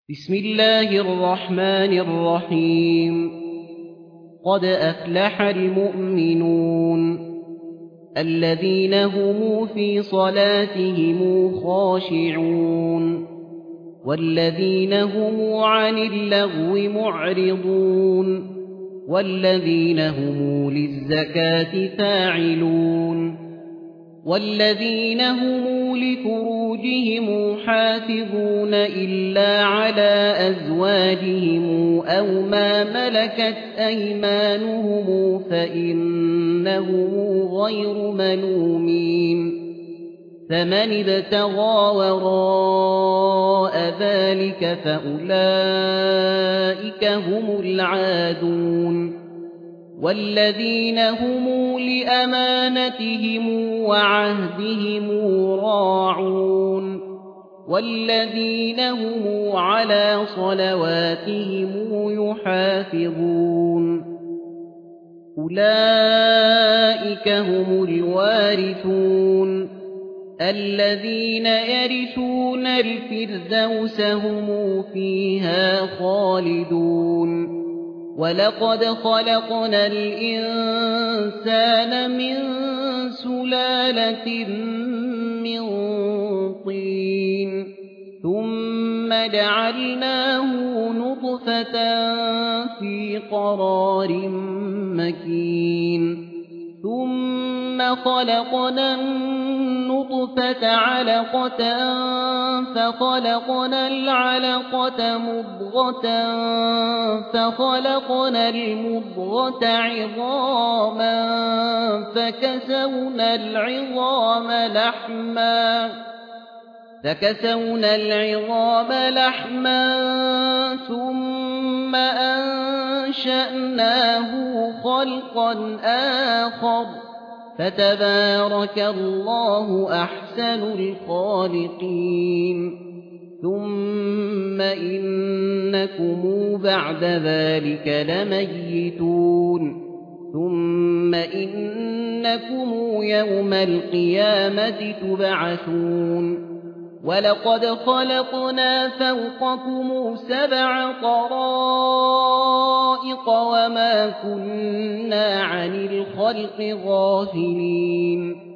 بسم الله الرحمن الرحيم. قد أفلح المؤمنون الذين هم في صلاتهم خاشعون والذين هم عن اللغو معرضون والذين هم للزكاة فاعلون والذين هم لفروجهم حافظون إلا على أزواجهم أو ما ملكت أيمانهم فإنهم غير ملومين. فمن ابتغى وراء ذلك فأولئك هم العادون والذين هم لأمانتهم وعهدهم راعون والذين هم على صلواتهم يحافظون. أولئك هم الوارثون الذين يرثون الفردوس هم فيها خالدون. ولقد خلقنا الإنسان من سلالة من طين ثم جعلناه نطفة في قرار مكين ثم خلقنا النطفة علقة فخلقنا العلقة مضغة فخلقنا المضغة عظاما فكسونا العظام لحما ثم أنشأناه خلقا آخر فتبارك الله أحسن الخالقين. ثم إنكم بعد ذلك لميتون ثم إنكم يوم القيامة تبعثون. ولقد خلقنا فوقكم 7 طرائق وما كنا عن الخلق غافلين.